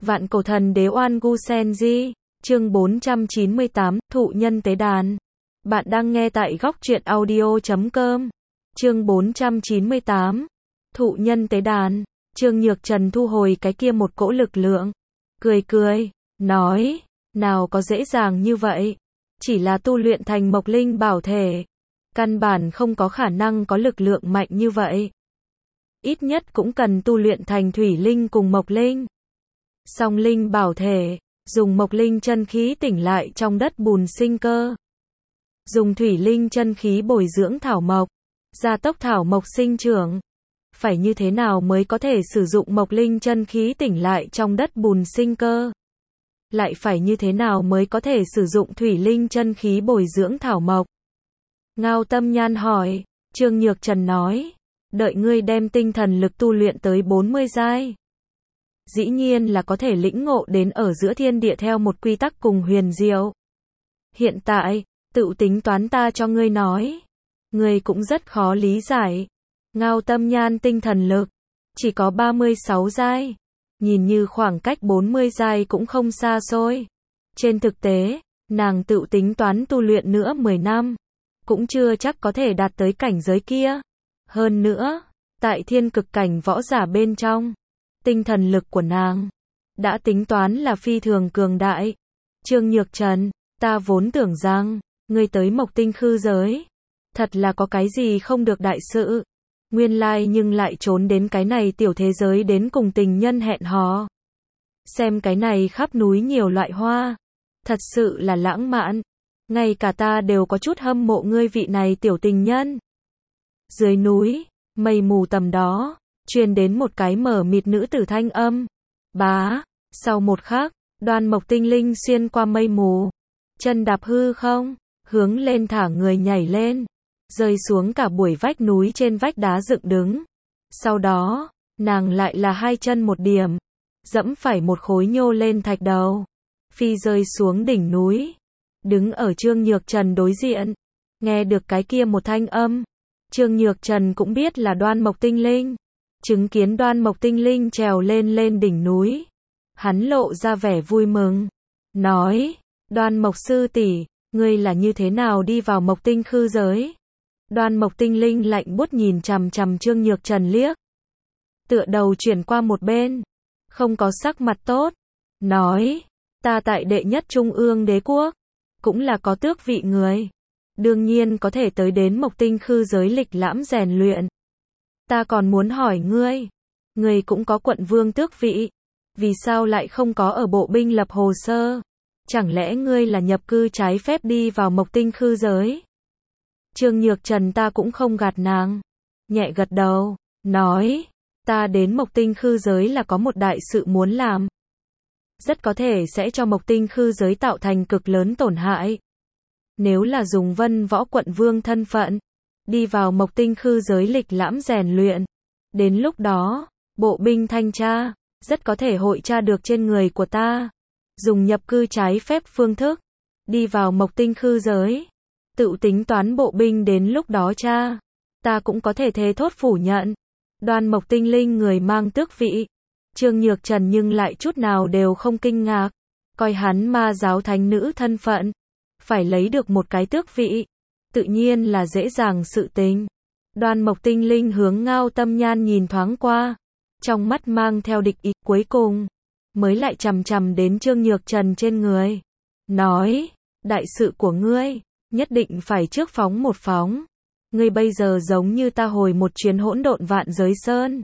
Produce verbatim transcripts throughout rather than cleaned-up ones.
Vạn cổ thần đế Oan Gu Sen Di, chương bốn trăm chín mươi tám, thụ nhân tế đàn. Bạn đang nghe tại góc truyện audio chấm com. Chương bốn trăm chín mươi tám, thụ nhân tế đàn. Trương Nhược Trần thu hồi cái kia một cỗ lực lượng, cười cười, nói, nào có dễ dàng như vậy, chỉ là tu luyện thành Mộc Linh bảo thể, căn bản không có khả năng có lực lượng mạnh như vậy. Ít nhất cũng cần tu luyện thành Thủy Linh cùng Mộc Linh. Song Linh bảo thể, dùng Mộc Linh chân khí tỉnh lại trong đất bùn sinh cơ. Dùng Thủy Linh chân khí bồi dưỡng thảo mộc, gia tốc thảo mộc sinh trưởng. Phải như thế nào mới có thể sử dụng Mộc Linh chân khí tỉnh lại trong đất bùn sinh cơ? Lại phải như thế nào mới có thể sử dụng Thủy Linh chân khí bồi dưỡng thảo mộc? Ngao Tâm Nhan hỏi. Trương Nhược Trần nói, đợi ngươi đem tinh thần lực tu luyện tới bốn mươi giai. Dĩ nhiên là có thể lĩnh ngộ đến ở giữa thiên địa theo một quy tắc cùng huyền diệu. Hiện tại, tự tính toán ta cho ngươi nói. Ngươi cũng rất khó lý giải. Ngao Tâm Nhan tinh thần lực, chỉ có ba mươi sáu giai. Nhìn như khoảng cách bốn mươi giai cũng không xa xôi. Trên thực tế, nàng tự tính toán tu luyện nữa mười năm. Cũng chưa chắc có thể đạt tới cảnh giới kia. Hơn nữa, tại thiên cực cảnh võ giả bên trong, tinh thần lực của nàng đã tính toán là phi thường cường đại. Trương Nhược Trần, ta vốn tưởng rằng ngươi tới Mộc Tinh khư giới, thật là có cái gì không được đại sự. Nguyên lai nhưng lại trốn đến cái này tiểu thế giới đến cùng tình nhân hẹn hò. Xem cái này khắp núi nhiều loại hoa, thật sự là lãng mạn. Ngay cả ta đều có chút hâm mộ ngươi vị này tiểu tình nhân. Dưới núi, mây mù tầm đó, truyền đến một cái mở mịt nữ tử thanh âm. Bá, sau một khắc, Đoan Mộc Tinh Linh xuyên qua mây mù, chân đạp hư không, hướng lên thả người nhảy lên, rơi xuống cả buổi vách núi trên vách đá dựng đứng. Sau đó, nàng lại là hai chân một điểm, dẫm phải một khối nhô lên thạch đầu, phi rơi xuống đỉnh núi, đứng ở Trương Nhược Trần đối diện. Nghe được cái kia một thanh âm, Trương Nhược Trần cũng biết là Đoan Mộc Tinh Linh. Chứng kiến Đoan Mộc Tinh Linh trèo lên lên đỉnh núi, hắn lộ ra vẻ vui mừng, nói, Đoan Mộc sư tỷ, ngươi là như thế nào đi vào Mộc Tinh khư giới? Đoan Mộc Tinh Linh lạnh buốt nhìn chằm chằm Trương Nhược Trần liếc, tựa đầu chuyển qua một bên, không có sắc mặt tốt, nói, ta tại đệ nhất trung ương đế quốc, cũng là có tước vị người, đương nhiên có thể tới đến Mộc Tinh khư giới lịch lãm rèn luyện. Ta còn muốn hỏi ngươi, ngươi cũng có quận vương tước vị, vì sao lại không có ở bộ binh lập hồ sơ? Chẳng lẽ ngươi là nhập cư trái phép đi vào Mộc Tinh khư giới? Trương Nhược Trần ta cũng không gạt nàng, nhẹ gật đầu, nói, ta đến Mộc Tinh khư giới là có một đại sự muốn làm. Rất có thể sẽ cho Mộc Tinh khư giới tạo thành cực lớn tổn hại. Nếu là dùng Vân Võ quận vương thân phận, đi vào Mộc Tinh khư giới lịch lãm rèn luyện, đến lúc đó, bộ binh thanh tra, rất có thể hội tra được trên người của ta. Dùng nhập cư trái phép phương thức, đi vào Mộc Tinh khư giới, tự tính toán bộ binh đến lúc đó tra, ta cũng có thể thề thốt phủ nhận. Đoan Mộc Tinh Linh người mang tước vị, Trương Nhược Trần nhưng lại chút nào đều không kinh ngạc, coi hắn ma giáo thánh nữ thân phận, phải lấy được một cái tước vị, tự nhiên là dễ dàng sự tình. Đoan Mộc Tinh Linh hướng Ngao Tâm Nhan nhìn thoáng qua, trong mắt mang theo địch ý, cuối cùng mới lại chằm chằm đến Trương Nhược Trần trên người, nói, đại sự của ngươi, nhất định phải trước phóng một phóng. Ngươi bây giờ giống như ta hồi một chuyến hỗn độn vạn giới sơn.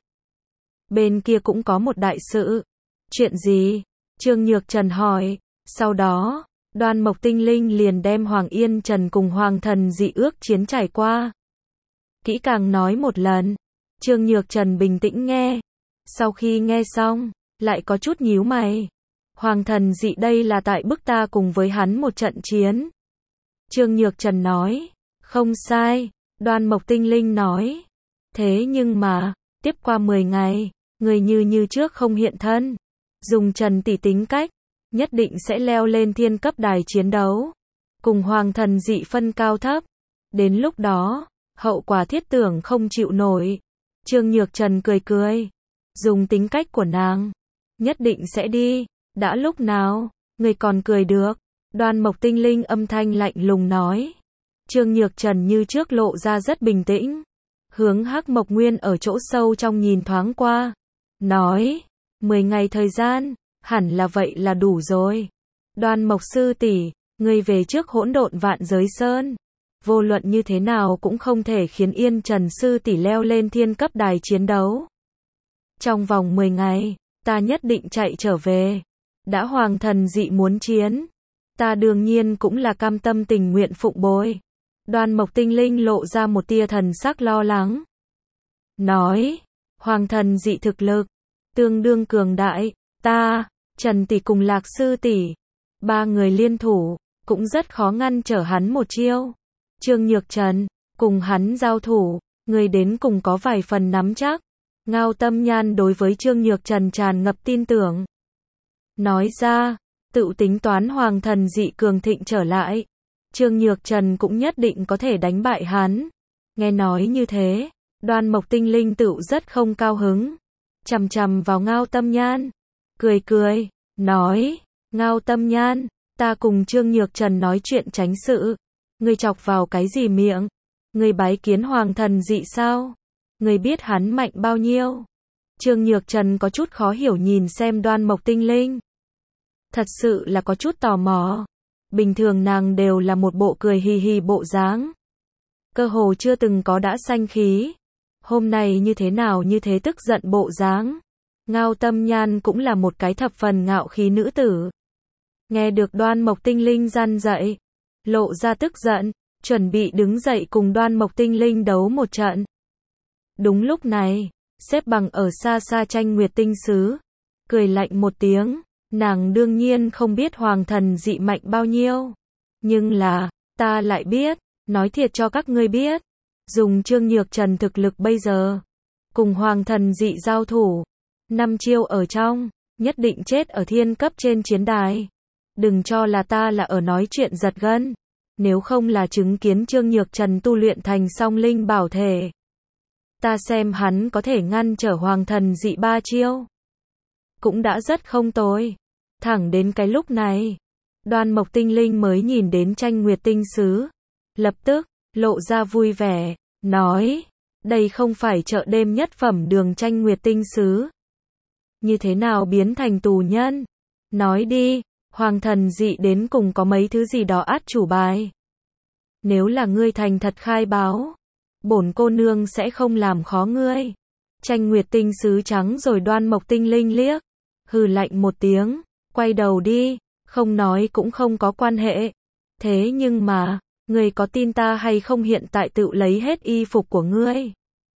Bên kia cũng có một đại sự. Chuyện gì? Trương Nhược Trần hỏi. Sau đó, Đoan Mộc Tinh Linh liền đem Hoàng Yên Trần cùng Hoàng Thần dị ước chiến trải qua, kỹ càng nói một lần. Trương Nhược Trần bình tĩnh nghe. Sau khi nghe xong, lại có chút nhíu mày. Hoàng Thần dị đây là tại bức ta cùng với hắn một trận chiến. Trương Nhược Trần nói, không sai. Đoan Mộc Tinh Linh nói, thế nhưng mà, tiếp qua mười ngày, người như như trước không hiện thân. Dùng Trần tỷ tính cách, nhất định sẽ leo lên thiên cấp đài chiến đấu, cùng Hoàng Thần dị phân cao thấp. Đến lúc đó, hậu quả thiết tưởng không chịu nổi. Trương Nhược Trần cười cười, dùng tính cách của nàng, nhất định sẽ đi. Đã lúc nào, người còn cười được. Đoan Mộc Tinh Linh âm thanh lạnh lùng nói. Trương Nhược Trần như trước lộ ra rất bình tĩnh. Hướng Hắc Mộc Nguyên ở chỗ sâu trong nhìn thoáng qua. Nói, mười ngày thời gian, hẳn là vậy là đủ rồi. Đoan Mộc sư tỷ, ngươi về trước hỗn độn vạn giới sơn. Vô luận như thế nào cũng không thể khiến Yên Trần sư tỷ leo lên thiên cấp đài chiến đấu. Trong vòng mười ngày, ta nhất định chạy trở về. Đã Hoàng Thần Dị muốn chiến, ta đương nhiên cũng là cam tâm tình nguyện phụng bồi. Đoan Mộc Tinh Linh lộ ra một tia thần sắc lo lắng. Nói, Hoàng Thần Dị thực lực, tương đương cường đại, ta, Trần tỷ cùng Lạc sư tỷ, ba người liên thủ, cũng rất khó ngăn trở hắn một chiêu. Trương Nhược Trần, cùng hắn giao thủ, người đến cùng có vài phần nắm chắc. Ngao Tâm Nhan đối với Trương Nhược Trần tràn ngập tin tưởng. Nói ra, tự tính toán Hoàng Thần Dị cường thịnh trở lại, Trương Nhược Trần cũng nhất định có thể đánh bại hắn. Nghe nói như thế, Đoan Mộc Tinh Linh tự rất không cao hứng. Chằm chằm vào Ngao Tâm Nhan, cười cười, nói, Ngao Tâm Nhan, ta cùng Trương Nhược Trần nói chuyện tránh sự. Ngươi chọc vào cái gì miệng? Ngươi bái kiến Hoàng Thần Dị sao? Ngươi biết hắn mạnh bao nhiêu? Trương Nhược Trần có chút khó hiểu nhìn xem Đoan Mộc Tinh Linh. Thật sự là có chút tò mò. Bình thường nàng đều là một bộ cười hì hì bộ dáng. Cơ hồ chưa từng có đã sanh khí. Hôm nay như thế nào như thế tức giận bộ dáng. Ngao Tâm Nhan cũng là một cái thập phần ngạo khí nữ tử. Nghe được Đoan Mộc Tinh Linh răn dậy, lộ ra tức giận, chuẩn bị đứng dậy cùng Đoan Mộc Tinh Linh đấu một trận. Đúng lúc này, xếp bằng ở xa xa Tranh Nguyệt Tinh Sứ, cười lạnh một tiếng, nàng đương nhiên không biết Hoàng Thần Dị mạnh bao nhiêu. Nhưng là, ta lại biết, nói thiệt cho các ngươi biết, dùng Trương Nhược Trần thực lực bây giờ, cùng Hoàng Thần Dị giao thủ, năm chiêu ở trong, nhất định chết ở thiên cấp trên chiến đài. Đừng cho là ta là ở nói chuyện giật gân, nếu không là chứng kiến Trương Nhược Trần tu luyện thành song linh bảo thể. Ta xem hắn có thể ngăn trở Hoàng Thần Dị ba chiêu. Cũng đã rất không tồi. Thẳng đến cái lúc này, Đoan Mộc Tinh Linh mới nhìn đến Tranh Nguyệt Tinh Sứ. Lập tức, lộ ra vui vẻ, nói, đây không phải chợ đêm nhất phẩm đường Tranh Nguyệt Tinh Sứ. Như thế nào biến thành tù nhân? Nói đi, Hoàng Thần Dị đến cùng có mấy thứ gì đó át chủ bài. Nếu là ngươi thành thật khai báo, bổn cô nương sẽ không làm khó ngươi. Tranh Nguyệt Tinh Sứ trắng rồi Đoan Mộc Tinh Linh liếc, hừ lạnh một tiếng, quay đầu đi, không nói cũng không có quan hệ. Thế nhưng mà, ngươi có tin ta hay không hiện tại tự lấy hết y phục của ngươi?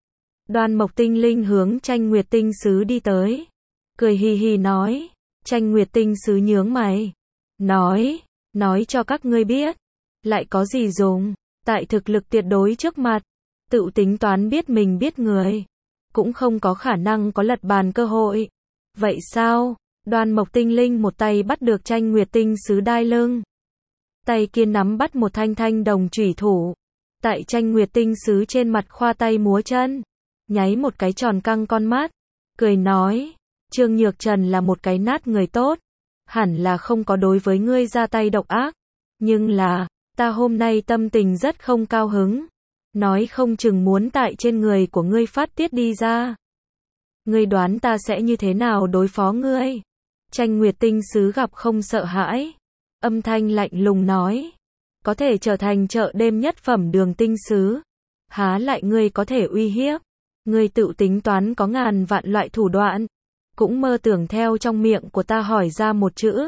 Đoan Mộc Tinh Linh hướng Tranh Nguyệt Tinh Sứ đi tới, cười hì hì nói. Tranh Nguyệt Tinh Sứ nhướng mày, nói, nói cho các ngươi biết, lại có gì dùng, tại thực lực tuyệt đối trước mặt, tự tính toán biết mình biết người, cũng không có khả năng có lật bàn cơ hội. Vậy sao? Đoan Mộc Tinh Linh một tay bắt được Tranh Nguyệt Tinh Sứ đai lưng, tay kia nắm bắt một thanh thanh đồng chủy thủ, tại Tranh Nguyệt Tinh Sứ trên mặt khoa tay múa chân, nháy một cái tròn căng con mắt, cười nói, Trương Nhược Trần là một cái nát người tốt, hẳn là không có đối với ngươi ra tay độc ác, nhưng là, ta hôm nay tâm tình rất không cao hứng, nói không chừng muốn tại trên người của ngươi phát tiết đi ra. Ngươi đoán ta sẽ như thế nào đối phó ngươi? Tranh Nguyệt Tinh Sứ gặp không sợ hãi, âm thanh lạnh lùng nói, có thể trở thành chợ đêm nhất phẩm đường tinh sứ, há lại ngươi có thể uy hiếp, ngươi tự tính toán có ngàn vạn loại thủ đoạn, cũng mơ tưởng theo trong miệng của ta hỏi ra một chữ.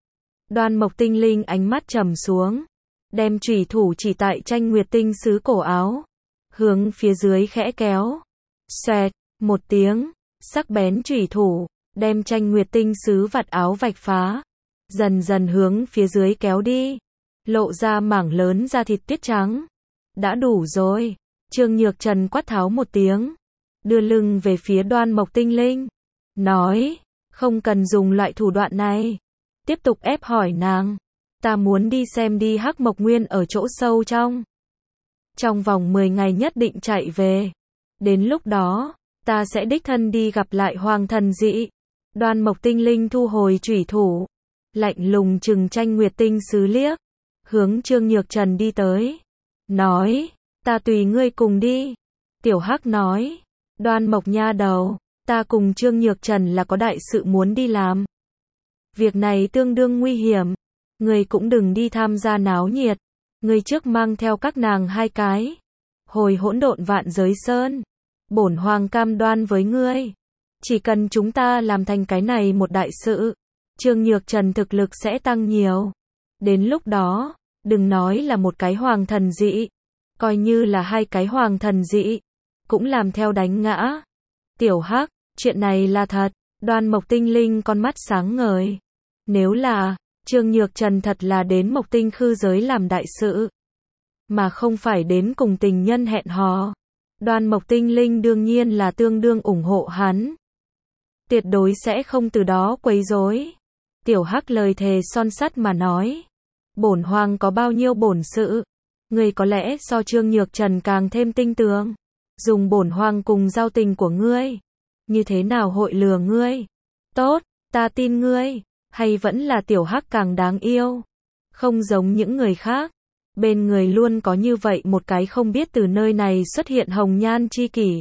Đoan Mộc Tinh Linh ánh mắt trầm xuống, đem chủy thủ chỉ tại Tranh Nguyệt Tinh Sứ cổ áo, hướng phía dưới khẽ kéo, xoẹt, một tiếng, sắc bén chủy thủ, đem Tranh Nguyệt Tinh Sứ vạt áo vạch phá, dần dần hướng phía dưới kéo đi, lộ ra mảng lớn da thịt tuyết trắng. Đã đủ rồi, Trương Nhược Trần quát tháo một tiếng, đưa lưng về phía Đoan Mộc Tinh Linh, nói, không cần dùng loại thủ đoạn này, tiếp tục ép hỏi nàng, ta muốn đi xem đi Hắc Mộc Nguyên ở chỗ sâu trong. Trong vòng mười ngày nhất định chạy về, đến lúc đó, ta sẽ đích thân đi gặp lại Hoàng Thần Dị. Đoan Mộc Tinh Linh thu hồi chủy thủ, lạnh lùng trừng Tranh Nguyệt Tinh Sứ liếc, hướng Trương Nhược Trần đi tới, nói, ta tùy ngươi cùng đi. Tiểu Hắc nói, Đoan Mộc nha đầu, ta cùng Trương Nhược Trần là có đại sự muốn đi làm. Việc này tương đương nguy hiểm, ngươi cũng đừng đi tham gia náo nhiệt, ngươi trước mang theo các nàng hai cái, hồi hỗn độn vạn giới sơn, bổn hoàng cam đoan với ngươi, chỉ cần chúng ta làm thành cái này một đại sự, Trương Nhược Trần thực lực sẽ tăng nhiều. Đến lúc đó, đừng nói là một cái hoàng thần dị, coi như là hai cái hoàng thần dị, cũng làm theo đánh ngã. Tiểu Hắc, chuyện này là thật. Đoan Mộc Tinh Linh con mắt sáng ngời. Nếu là, Trương Nhược Trần thật là đến Mộc Tinh khư giới làm đại sự, mà không phải đến cùng tình nhân hẹn hò, Đoan Mộc Tinh Linh đương nhiên là tương đương ủng hộ hắn. Tuyệt đối sẽ không từ đó quấy rối. Tiểu Hắc lời thề son sắt mà nói, bổn hoàng có bao nhiêu bổn sự, ngươi có lẽ so Trương Nhược Trần càng thêm tinh tường. Dùng bổn hoàng cùng giao tình của ngươi, như thế nào hội lừa ngươi? Tốt, ta tin ngươi. Hay vẫn là Tiểu Hắc càng đáng yêu, không giống những người khác, bên người luôn có như vậy một cái không biết từ nơi này xuất hiện hồng nhan chi kỷ.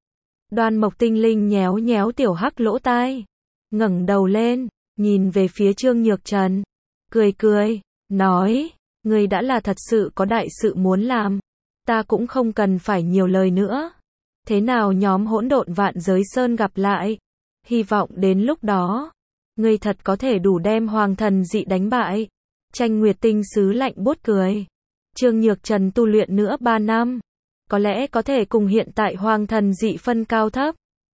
Đoan Mộc Tinh Linh nhéo nhéo Tiểu Hắc lỗ tai, ngẩng đầu lên, nhìn về phía Trương Nhược Trần, cười cười, nói, ngươi đã là thật sự có đại sự muốn làm, ta cũng không cần phải nhiều lời nữa. Thế nào nhóm hỗn độn vạn giới sơn gặp lại, hy vọng đến lúc đó, ngươi thật có thể đủ đem hoàng thần dị đánh bại. Tranh Nguyệt Tinh Sứ lạnh buốt cười. Trương Nhược Trần tu luyện nữa ba năm, có lẽ có thể cùng hiện tại hoàng thần dị phân cao thấp.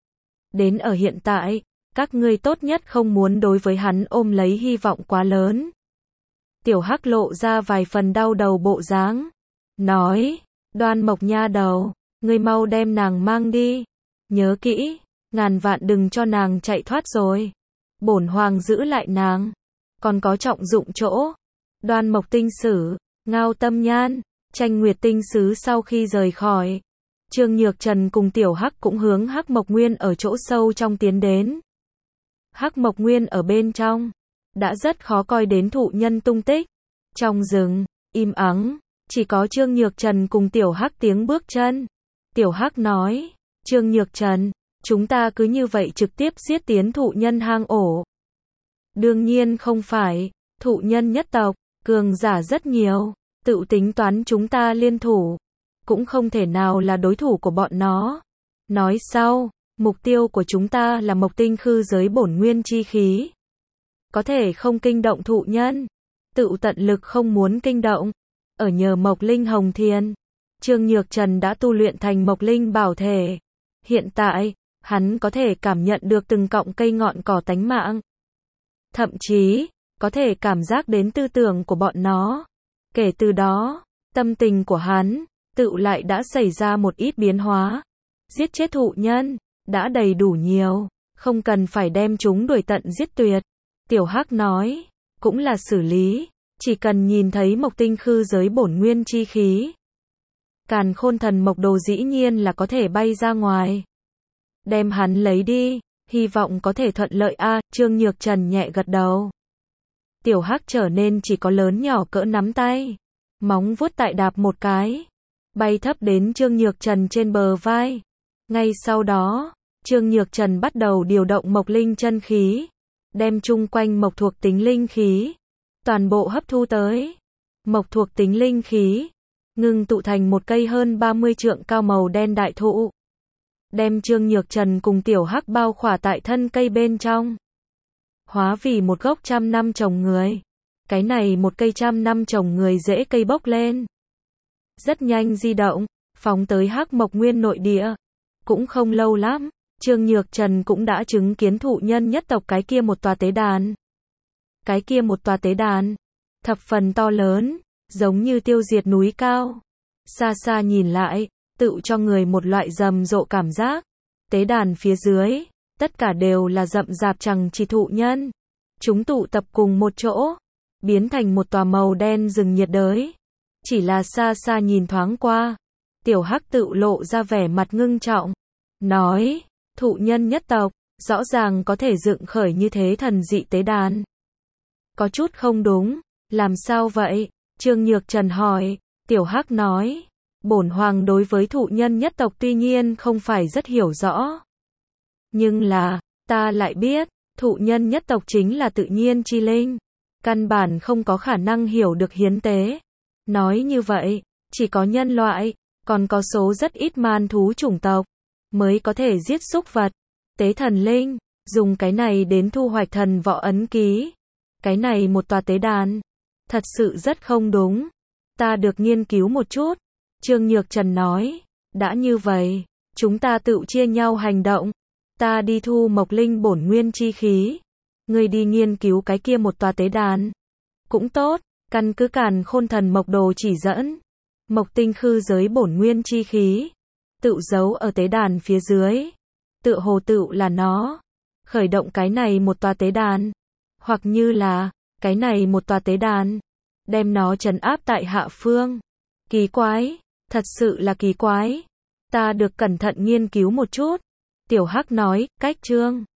Đến ở hiện tại, các ngươi tốt nhất không muốn đối với hắn ôm lấy hy vọng quá lớn. Tiểu Hắc lộ ra vài phần đau đầu bộ dáng, nói, Đoan Mộc nha đầu, ngươi mau đem nàng mang đi, nhớ kỹ, ngàn vạn đừng cho nàng chạy thoát rồi. Bổn hoàng giữ lại nàng, còn có trọng dụng chỗ. Đoan Mộc Tinh Sử, Ngao Tâm Nhan, Tranh Nguyệt Tinh Sứ sau khi rời khỏi, Trương Nhược Trần cùng Tiểu Hắc cũng hướng Hắc Mộc Nguyên ở chỗ sâu trong tiến đến. Hắc Mộc Nguyên ở bên trong, đã rất khó coi đến thụ nhân tung tích. Trong rừng, im ắng, chỉ có Trương Nhược Trần cùng Tiểu Hắc tiếng bước chân. Tiểu Hắc nói, Trương Nhược Trần, chúng ta cứ như vậy trực tiếp giết tiến thụ nhân hang ổ. Đương nhiên không phải, thụ nhân nhất tộc, cường giả rất nhiều, tự tính toán chúng ta liên thủ, cũng không thể nào là đối thủ của bọn nó. Nói sau, mục tiêu của chúng ta là Mộc Tinh khư giới bổn nguyên chi khí. Có thể không kinh động thụ nhân, tự tận lực không muốn kinh động. Ở nhờ Mộc Linh Hồng Thiên, Trương Nhược Trần đã tu luyện thành Mộc Linh bảo thể. Hiện tại, hắn có thể cảm nhận được từng cọng cây ngọn cỏ tánh mạng. Thậm chí, có thể cảm giác đến tư tưởng của bọn nó. Kể từ đó, tâm tình của hắn, tự lại đã xảy ra một ít biến hóa. Giết chết thụ nhân, đã đầy đủ nhiều, không cần phải đem chúng đuổi tận giết tuyệt. Tiểu Hắc nói, cũng là xử lý, chỉ cần nhìn thấy Mộc Tinh khư giới bổn nguyên chi khí. Càn Khôn Thần Mộc Đồ dĩ nhiên là có thể bay ra ngoài. Đem hắn lấy đi, hy vọng có thể thuận lợi a. À, Trương Nhược Trần nhẹ gật đầu. Tiểu Hắc trở nên chỉ có lớn nhỏ cỡ nắm tay, móng vuốt tại đạp một cái, bay thấp đến Trương Nhược Trần trên bờ vai. Ngay sau đó, Trương Nhược Trần bắt đầu điều động Mộc Linh chân khí, đem chung quanh Mộc thuộc tính linh khí, toàn bộ hấp thu tới. Mộc thuộc tính linh khí, ngưng tụ thành một cây hơn ba mươi trượng cao màu đen đại thụ. Đem Trương Nhược Trần cùng Tiểu Hắc bao khỏa tại thân cây bên trong. Hóa vì một gốc trăm năm trồng người. Cái này một cây trăm năm trồng người rễ cây bốc lên. Rất nhanh di động, phóng tới Hắc Mộc Nguyên nội địa. Cũng không lâu lắm, Trương Nhược Trần cũng đã chứng kiến thụ nhân nhất tộc cái kia một tòa tế đàn. Cái kia một tòa tế đàn, thập phần to lớn, giống như tiêu diệt núi cao. Xa xa nhìn lại, tự cho người một loại rầm rộ cảm giác. Tế đàn phía dưới, tất cả đều là rậm rạp chằng chịt thụ nhân. Chúng tụ tập cùng một chỗ, biến thành một tòa màu đen rừng nhiệt đới. Chỉ là xa xa nhìn thoáng qua, Tiểu Hắc tự lộ ra vẻ mặt ngưng trọng, nói, thụ nhân nhất tộc, Rõ ràng có thể dựng khởi như thế thần dị tế đàn. Có chút không đúng, làm sao vậy? Trương Nhược Trần hỏi. Tiểu Hắc nói, bổn hoàng đối với thụ nhân nhất tộc tuy nhiên không phải rất hiểu rõ. Nhưng là, ta lại biết, thụ nhân nhất tộc chính là tự nhiên chi linh. Căn bản không có khả năng hiểu được hiến tế. Nói như vậy, chỉ có nhân loại, còn có số rất ít man thú chủng tộc, mới có thể giết súc vật, tế thần linh, dùng cái này đến thu hoạch thần võ ấn ký. Cái này một tòa tế đàn, thật sự rất không đúng. Ta được nghiên cứu một chút. Trương Nhược Trần nói, đã như vậy, chúng ta tự chia nhau hành động. Ta đi thu mộc linh bổn nguyên chi khí. Ngươi đi nghiên cứu cái kia một tòa tế đàn. Cũng tốt, căn cứ Càn Khôn Thần Mộc Đồ chỉ dẫn. Mộc tinh khư giới bổn nguyên chi khí. Tự giấu ở tế đàn phía dưới. Tự hồ tự là nó. Khởi động cái này một tòa tế đàn. Hoặc như là, cái này một tòa tế đàn. Đem nó trấn áp tại hạ phương. Kỳ quái, thật sự là kỳ quái. Ta được cẩn thận nghiên cứu một chút. Tiểu Hắc nói, cách chương.